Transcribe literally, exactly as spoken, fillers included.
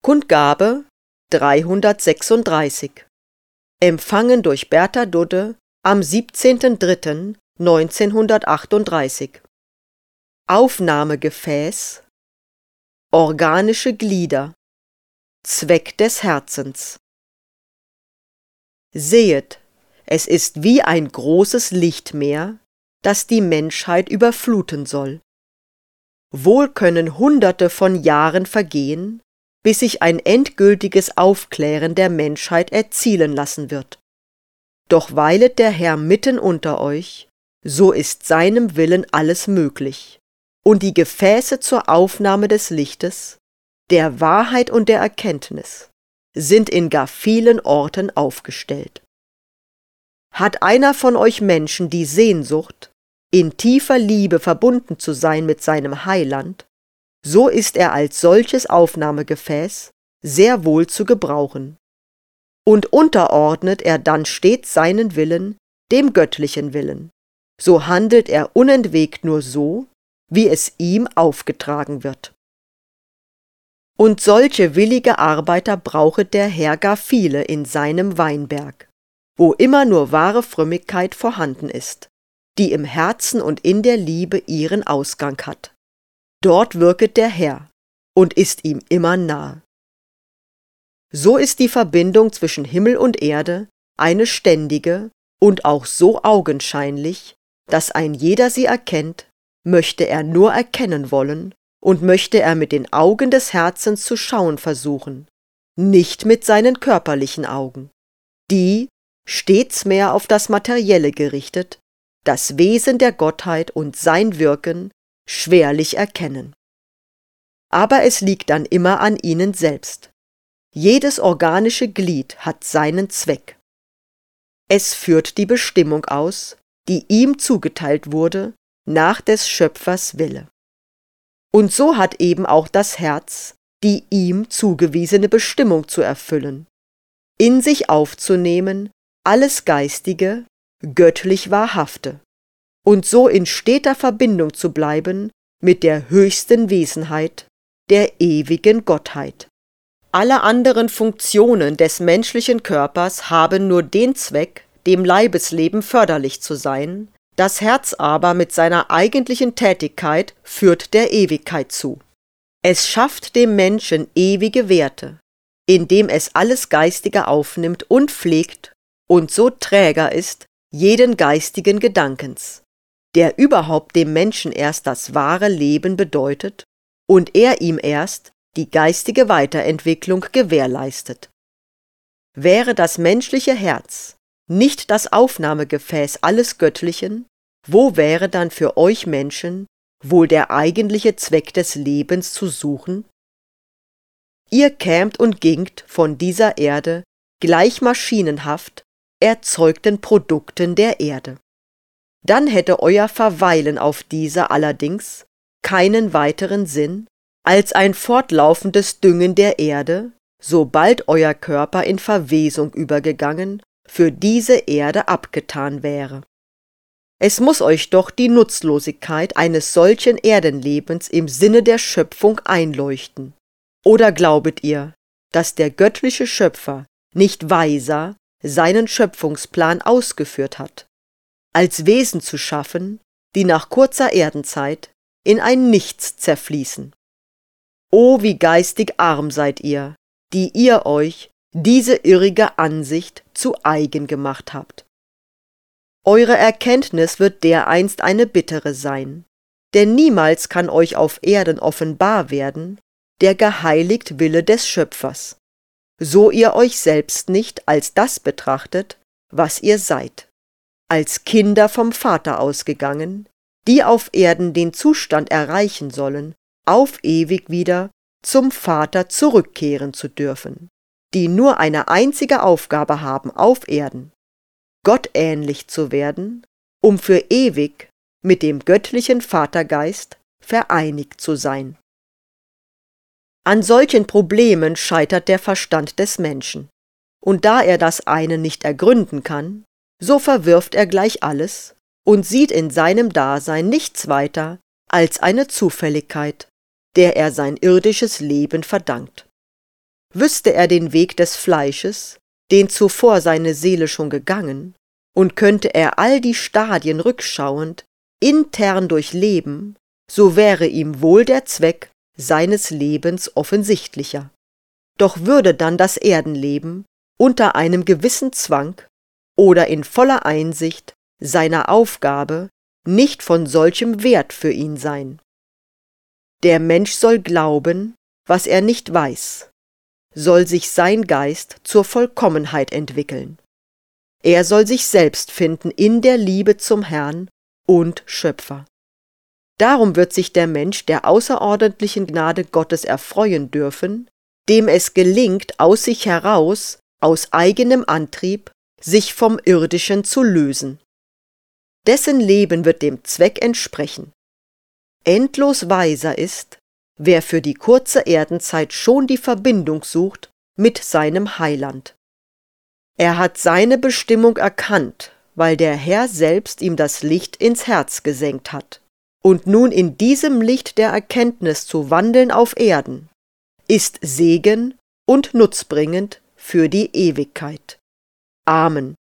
Kundgabe dreihundertsechsunddreißig. Empfangen durch Bertha Dudde am siebzehnten dritten neunzehnhundertachtunddreißig. Aufnahmegefäß: organische Glieder. Zweck des Herzens. Sehet, es ist wie ein großes Lichtmeer, das die Menschheit überfluten soll. Wohl können Hunderte von Jahren vergehen, bis sich ein endgültiges Aufklären der Menschheit erzielen lassen wird. Doch weilet der Herr mitten unter euch, so ist seinem Willen alles möglich, und die Gefäße zur Aufnahme des Lichtes, der Wahrheit und der Erkenntnis, sind in gar vielen Orten aufgestellt. Hat einer von euch Menschen die Sehnsucht, in tiefer Liebe verbunden zu sein mit seinem Heiland, so ist er als solches Aufnahmegefäß sehr wohl zu gebrauchen. Und unterordnet er dann stets seinen Willen dem göttlichen Willen, so handelt er unentwegt nur so, wie es ihm aufgetragen wird. Und solche willige Arbeiter brauchet der Herr gar viele in seinem Weinberg, wo immer nur wahre Frömmigkeit vorhanden ist, die im Herzen und in der Liebe ihren Ausgang hat. Dort wirket der Herr und ist ihm immer nahe. So ist die Verbindung zwischen Himmel und Erde eine ständige und auch so augenscheinlich, dass ein jeder sie erkennt, möchte er nur erkennen wollen und möchte er mit den Augen des Herzens zu schauen versuchen, nicht mit seinen körperlichen Augen, die, stets mehr auf das Materielle gerichtet, das Wesen der Gottheit und sein Wirken schwerlich erkennen. Aber es liegt dann immer an ihnen selbst. Jedes organische Glied hat seinen Zweck. Es führt die Bestimmung aus, die ihm zugeteilt wurde, nach des Schöpfers Wille. Und so hat eben auch das Herz die ihm zugewiesene Bestimmung zu erfüllen, in sich aufzunehmen alles Geistige, göttlich Wahrhafte, und so in steter Verbindung zu bleiben mit der höchsten Wesenheit, der ewigen Gottheit. Alle anderen Funktionen des menschlichen Körpers haben nur den Zweck, dem Leibesleben förderlich zu sein, das Herz aber mit seiner eigentlichen Tätigkeit führt der Ewigkeit zu. Es schafft dem Menschen ewige Werte, indem es alles Geistige aufnimmt und pflegt und so Träger ist jeden geistigen Gedankens, der überhaupt dem Menschen erst das wahre Leben bedeutet und er ihm erst die geistige Weiterentwicklung gewährleistet. Wäre das menschliche Herz nicht das Aufnahmegefäß alles Göttlichen, wo wäre dann für euch Menschen wohl der eigentliche Zweck des Lebens zu suchen? Ihr kämt und gingt von dieser Erde gleich maschinenhaft erzeugten Produkten der Erde. Dann hätte euer Verweilen auf dieser allerdings keinen weiteren Sinn als ein fortlaufendes Düngen der Erde, sobald euer Körper in Verwesung übergegangen, für diese Erde abgetan wäre. Es muß euch doch die Nutzlosigkeit eines solchen Erdenlebens im Sinne der Schöpfung einleuchten. Oder glaubet ihr, dass der göttliche Schöpfer nicht weiser seinen Schöpfungsplan ausgeführt hat, als Wesen zu schaffen, die nach kurzer Erdenzeit in ein Nichts zerfließen? O, wie geistig arm seid ihr, die ihr euch diese irrige Ansicht zu eigen gemacht habt. Eure Erkenntnis wird dereinst eine bittere sein, denn niemals kann euch auf Erden offenbar werden der geheiligt Wille des Schöpfers, so ihr euch selbst nicht als das betrachtet, was ihr seid, als Kinder vom Vater ausgegangen, die auf Erden den Zustand erreichen sollen, auf ewig wieder zum Vater zurückkehren zu dürfen, die nur eine einzige Aufgabe haben auf Erden, Gott ähnlich zu werden, um für ewig mit dem göttlichen Vatergeist vereinigt zu sein. An solchen Problemen scheitert der Verstand des Menschen, und da er das eine nicht ergründen kann, so verwirft er gleich alles und sieht in seinem Dasein nichts weiter als eine Zufälligkeit, der er sein irdisches Leben verdankt. Wüsste er den Weg des Fleisches, den zuvor seine Seele schon gegangen, und könnte er all die Stadien rückschauend intern durchleben, so wäre ihm wohl der Zweck seines Lebens offensichtlicher. Doch würde dann das Erdenleben unter einem gewissen Zwang oder in voller Einsicht seiner Aufgabe nicht von solchem Wert für ihn sein. Der Mensch soll glauben, was er nicht weiß, soll sich sein Geist zur Vollkommenheit entwickeln. Er soll sich selbst finden in der Liebe zum Herrn und Schöpfer. Darum wird sich der Mensch der außerordentlichen Gnade Gottes erfreuen dürfen, dem es gelingt, aus sich heraus, aus eigenem Antrieb, sich vom Irdischen zu lösen. Dessen Leben wird dem Zweck entsprechen. Endlos weiser ist, wer für die kurze Erdenzeit schon die Verbindung sucht mit seinem Heiland. Er hat seine Bestimmung erkannt, weil der Herr selbst ihm das Licht ins Herz gesenkt hat. Und nun in diesem Licht der Erkenntnis zu wandeln auf Erden, ist Segen und nutzbringend für die Ewigkeit. Amen.